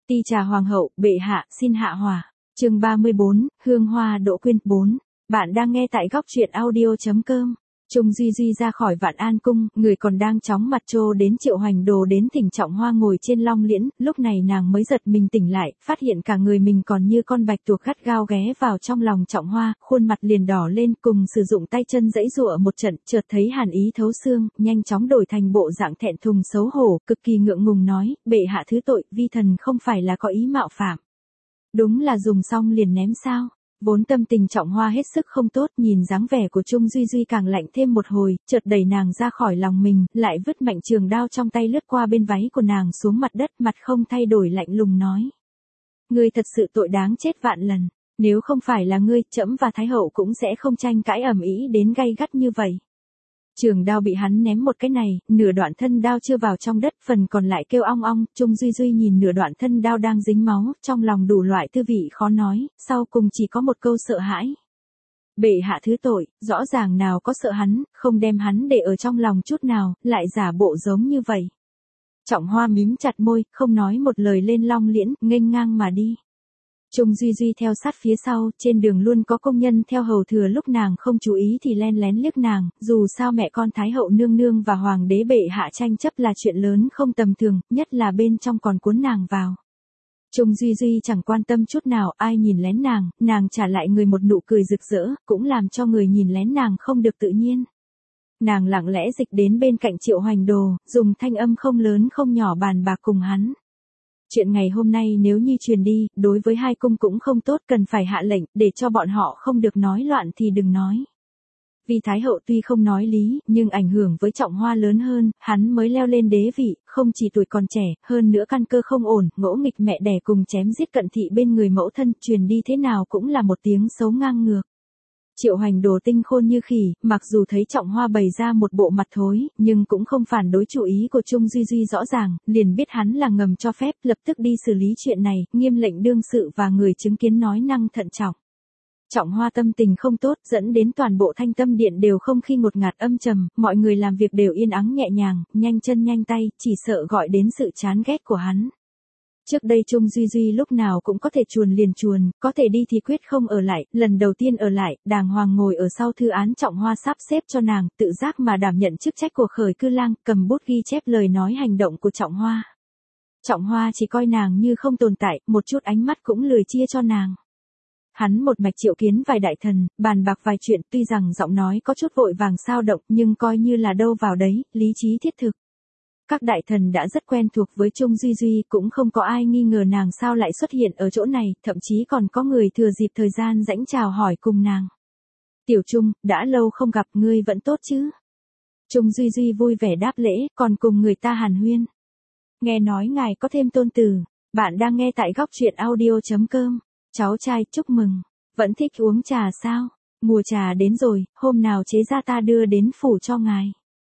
Ti trà hoàng hậu, bệ hạ, xin hạ hỏa. Chương 34, Hương Hoa Đỗ Quyên 4. Bạn đang nghe tại góc truyện audio.com. Trung Duy Duy ra khỏi Vạn An cung, người còn đang chóng mặt trô đến Triệu Hoành Đồ đến thỉnh Trọng Hoa ngồi trên long liễn, lúc này nàng mới giật mình tỉnh lại, phát hiện cả người mình còn như con bạch tuộc gắt gao ghé vào trong lòng Trọng Hoa, khuôn mặt liền đỏ lên, cùng sử dụng tay chân giãy giụa một trận, chợt thấy hàn ý thấu xương, nhanh chóng đổi thành bộ dạng thẹn thùng xấu hổ, cực kỳ ngượng ngùng nói, bệ hạ thứ tội, vi thần không phải là có ý mạo phạm. Đúng là dùng xong liền ném sao? Vốn tâm tình Trọng Hoa hết sức không tốt, nhìn dáng vẻ của Trung Duy Duy càng lạnh thêm một hồi, chợt đẩy nàng ra khỏi lòng mình, lại vứt mạnh trường đao trong tay lướt qua bên váy của nàng xuống mặt đất, mặt không thay đổi lạnh lùng nói. Ngươi thật sự tội đáng chết vạn lần, nếu không phải là ngươi, trẫm và Thái hậu cũng sẽ không tranh cãi ầm ĩ đến gay gắt như vậy. Trường đao bị hắn ném một cái này, nửa đoạn thân đao chưa vào trong đất, phần còn lại kêu ong ong, Trung Duy Duy nhìn nửa đoạn thân đao đang dính máu, trong lòng đủ loại tư vị khó nói, sau cùng chỉ có một câu sợ hãi. Bệ hạ thứ tội, rõ ràng nào có sợ hắn, không đem hắn để ở trong lòng chút nào, lại giả bộ giống như vậy. Trọng Hoa mím chặt môi, không nói một lời lên long liễn, nghênh ngang mà đi. Trung Duy Duy theo sát phía sau, trên đường luôn có công nhân theo hầu thừa lúc nàng không chú ý thì len lén liếc nàng, dù sao mẹ con Thái hậu nương nương và hoàng đế bệ hạ tranh chấp là chuyện lớn không tầm thường, nhất là bên trong còn cuốn nàng vào. Trung Duy Duy chẳng quan tâm chút nào, ai nhìn lén nàng trả lại người một nụ cười rực rỡ, cũng làm cho người nhìn lén nàng không được tự nhiên. Nàng lặng lẽ dịch đến bên cạnh Triệu Hoành Đồ, dùng thanh âm không lớn không nhỏ bàn bạc cùng hắn. Chuyện ngày hôm nay nếu như truyền đi, đối với hai cung cũng không tốt, cần phải hạ lệnh, để cho bọn họ không được nói loạn thì đừng nói. Vì Thái hậu tuy không nói lý, nhưng ảnh hưởng với Trọng Hoa lớn hơn, hắn mới leo lên đế vị, không chỉ tuổi còn trẻ, hơn nữa căn cơ không ổn, ngỗ nghịch mẹ đẻ cùng chém giết cận thị bên người mẫu thân, truyền đi thế nào cũng là một tiếng xấu ngang ngược. Triệu Hoành Đồ tinh khôn như khỉ, mặc dù thấy Trọng Hoa bày ra một bộ mặt thối, nhưng cũng không phản đối chủ ý của Trung Duy Duy rõ ràng, liền biết hắn là ngầm cho phép, lập tức đi xử lý chuyện này, nghiêm lệnh đương sự và người chứng kiến nói năng thận trọng. Trọng Hoa tâm tình không tốt, dẫn đến toàn bộ Thanh Tâm Điện đều không khi ngột ngạt âm trầm, mọi người làm việc đều yên ắng nhẹ nhàng, nhanh chân nhanh tay, chỉ sợ gọi đến sự chán ghét của hắn. Trước đây Trung Duy Duy lúc nào cũng có thể chuồn liền chuồn, có thể đi thì quyết không ở lại, lần đầu tiên ở lại, đàng hoàng ngồi ở sau thư án Trọng Hoa sắp xếp cho nàng, tự giác mà đảm nhận chức trách của khởi cư lang, cầm bút ghi chép lời nói hành động của Trọng Hoa. Trọng Hoa chỉ coi nàng như không tồn tại, một chút ánh mắt cũng lười chia cho nàng. Hắn một mạch triệu kiến vài đại thần, bàn bạc vài chuyện, tuy rằng giọng nói có chút vội vàng sao động, nhưng coi như là đâu vào đấy, lý trí thiết thực. Các đại thần đã rất quen thuộc với Trung Duy Duy, cũng không có ai nghi ngờ nàng sao lại xuất hiện ở chỗ này, thậm chí còn có người thừa dịp thời gian rãnh chào hỏi cùng nàng. Tiểu Trung, đã lâu không gặp, ngươi vẫn tốt chứ? Trung Duy Duy vui vẻ đáp lễ, còn cùng người ta hàn huyên. Nghe nói ngài có thêm tôn tử, bạn đang nghe tại góc truyện audio.com. Cháu trai, chúc mừng. Vẫn thích uống trà sao? Mùa trà đến rồi, hôm nào chế ra ta đưa đến phủ cho ngài.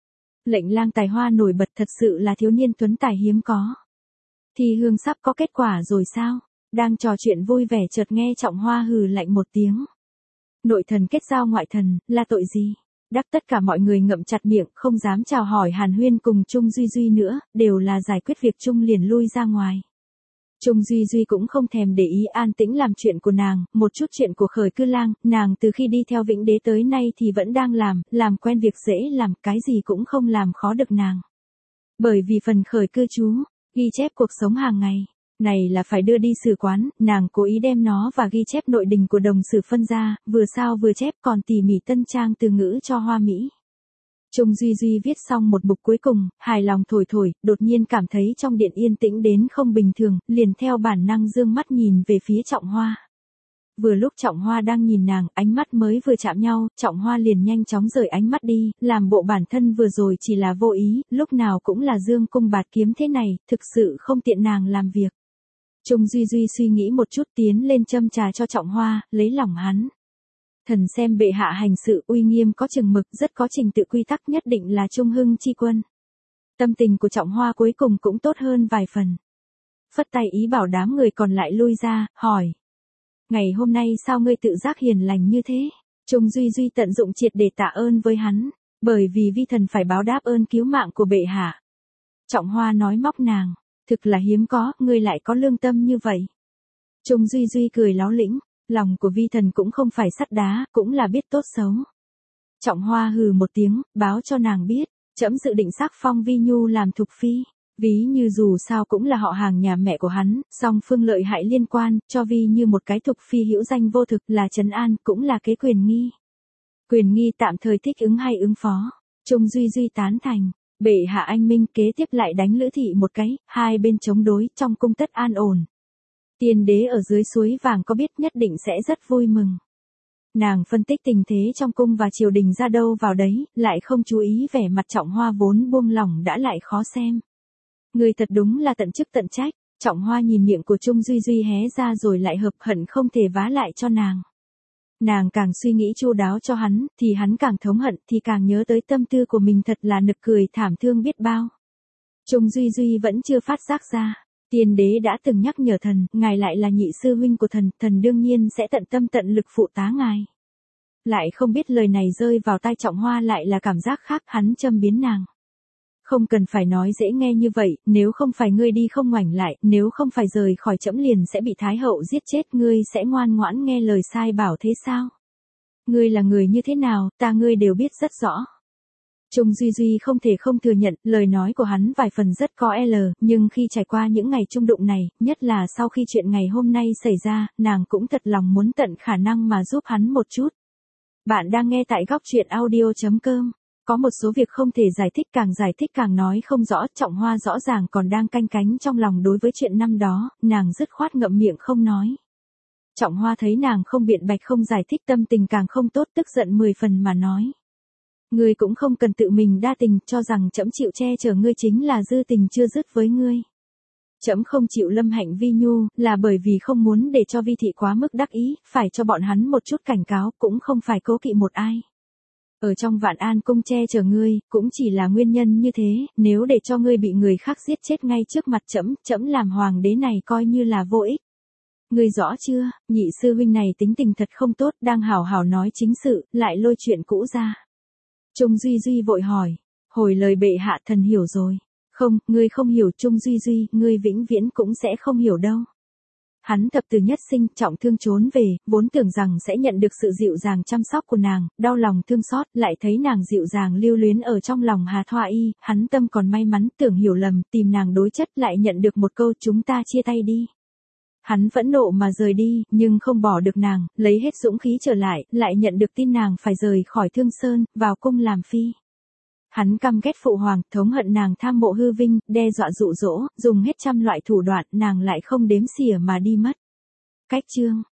Lệnh lang tài hoa nổi bật, thật sự là thiếu niên tuấn tài hiếm có. Thi hương sắp có kết quả rồi sao? Đang trò chuyện vui vẻ chợt nghe Trọng Hoa hừ lạnh một tiếng. Nội thần kết giao ngoại thần, là tội gì? Đắc tất cả mọi người ngậm chặt miệng, không dám chào hỏi hàn huyên cùng Trung Duy Duy nữa, đều là giải quyết việc chung liền lui ra ngoài. Trung Duy Duy cũng không thèm để ý, an tĩnh làm chuyện của nàng, một chút chuyện của khởi cư lang, nàng từ khi đi theo Vĩnh Đế tới nay thì vẫn đang làm quen việc dễ làm, cái gì cũng không làm khó được nàng. Bởi vì phần khởi cư chú, ghi chép cuộc sống hàng ngày, này là phải đưa đi sử quán, nàng cố ý đem nó và ghi chép nội đình của đồng sử phân ra, vừa sao vừa chép còn tỉ mỉ tân trang từ ngữ cho hoa mỹ. Trung Duy Duy viết xong một mục cuối cùng, hài lòng thổi, đột nhiên cảm thấy trong điện yên tĩnh đến không bình thường, liền theo bản năng dương mắt nhìn về phía Trọng Hoa. Vừa lúc Trọng Hoa đang nhìn nàng, ánh mắt mới vừa chạm nhau, Trọng Hoa liền nhanh chóng rời ánh mắt đi, làm bộ bản thân vừa rồi chỉ là vô ý, lúc nào cũng là dương cung bạt kiếm thế này, thực sự không tiện nàng làm việc. Trung Duy Duy suy nghĩ một chút, tiến lên châm trà cho Trọng Hoa, lấy lòng hắn. Thần xem bệ hạ hành sự uy nghiêm có chừng mực, rất có trình tự quy tắc, nhất định là trung hưng chi quân. Tâm tình của Trọng Hoa cuối cùng cũng tốt hơn vài phần. Phất tay ý bảo đám người còn lại lui ra, hỏi. Ngày hôm nay sao ngươi tự giác hiền lành như thế? Trung Duy Duy tận dụng triệt để tạ ơn với hắn, bởi vì vi thần phải báo đáp ơn cứu mạng của bệ hạ. Trọng Hoa nói móc nàng. thực là hiếm có, ngươi lại có lương tâm như vậy. Trung Duy Duy cười láo lĩnh, lòng của vi thần cũng không phải sắt đá, cũng là biết tốt xấu. Trọng Hoa hừ một tiếng, báo cho nàng biết, trẫm dự định sắc phong Vi Nhu làm thục phi. Ví như dù sao cũng là họ hàng nhà mẹ của hắn, song phương lợi hại liên quan, cho Vi như một cái thục phi hữu danh vô thực là trấn an, cũng là kế Quyền Nghi. Quyền Nghi tạm thời thích ứng hay ứng phó. Trung Duy Duy tán thành, bệ hạ anh minh, kế tiếp lại đánh Lữ thị một cái, hai bên chống đối, trong cung tất an ổn. Tiên đế ở dưới suối vàng có biết nhất định sẽ rất vui mừng. Nàng phân tích tình thế trong cung và triều đình ra đâu vào đấy, lại không chú ý vẻ mặt Trọng Hoa vốn buông lỏng đã lại khó xem. Người thật đúng là tận chức tận trách. Trọng Hoa nhìn miệng của Trung Duy Duy hé ra rồi lại hợp hận không thể vá lại cho nàng. Nàng càng suy nghĩ chu đáo cho hắn, thì hắn càng thống hận, thì càng nhớ tới tâm tư của mình thật là nực cười thảm thương biết bao. Trung Duy Duy vẫn chưa phát giác ra. Tiên đế đã từng nhắc nhở thần, ngài lại là nhị sư huynh của thần, thần đương nhiên sẽ tận tâm tận lực phụ tá ngài. Lại không biết lời này rơi vào tai Trọng Hoa lại là cảm giác khác, hắn châm biếm nàng. Không cần phải nói dễ nghe như vậy, nếu không phải ngươi đi không ngoảnh lại, nếu không phải rời khỏi trẫm liền sẽ bị Thái hậu giết chết, ngươi sẽ ngoan ngoãn nghe lời sai bảo thế sao? Ngươi là người như thế nào, ta ngươi đều biết rất rõ. Trung Duy Duy không thể không thừa nhận, lời nói của hắn vài phần rất có L, nhưng khi trải qua những ngày chung đụng này, nhất là sau khi chuyện ngày hôm nay xảy ra, nàng cũng thật lòng muốn tận khả năng mà giúp hắn một chút. Bạn đang nghe tại góc truyện audio.com. Có một số việc không thể giải thích càng nói không rõ, Trọng Hoa rõ ràng còn đang canh cánh trong lòng đối với chuyện năm đó, nàng dứt khoát ngậm miệng không nói. Trọng Hoa thấy nàng không biện bạch không giải thích, tâm tình càng không tốt, tức giận 10 phần mà nói. Ngươi cũng không cần tự mình đa tình, cho rằng trẫm chịu che chở ngươi chính là dư tình chưa dứt với ngươi. Trẫm không chịu lâm hạnh Vi Nhu, là bởi vì không muốn để cho Vi thị quá mức đắc ý, phải cho bọn hắn một chút cảnh cáo, cũng không phải cố kỵ một ai. Ở trong Vạn An cung che chở ngươi, cũng chỉ là nguyên nhân như thế, nếu để cho ngươi bị người khác giết chết ngay trước mặt trẫm, trẫm làm hoàng đế này coi như là vô ích. Ngươi rõ chưa, nhị sư huynh này tính tình thật không tốt, đang hào hào nói chính sự, lại lôi chuyện cũ ra. Trung Duy Duy vội hỏi, hồi lời bệ hạ, thần hiểu rồi. Không, ngươi không hiểu Trung Duy Duy, ngươi vĩnh viễn cũng sẽ không hiểu đâu. Hắn thập tử nhất sinh, trọng thương trốn về, vốn tưởng rằng sẽ nhận được sự dịu dàng chăm sóc của nàng, đau lòng thương xót, lại thấy nàng dịu dàng lưu luyến ở trong lòng Hà Thoa Y, hắn tâm còn may mắn, tưởng hiểu lầm, tìm nàng đối chất, lại nhận được một câu chúng ta chia tay đi. Hắn phẫn nộ mà rời đi, nhưng không bỏ được nàng, lấy hết dũng khí trở lại nhận được tin nàng phải rời khỏi Thương Sơn, vào cung làm phi. Hắn căm ghét phụ hoàng, thống hận nàng tham mộ hư vinh, đe dọa dụ dỗ, dùng hết trăm loại thủ đoạn, nàng lại không đếm xỉa mà đi mất. Cách chương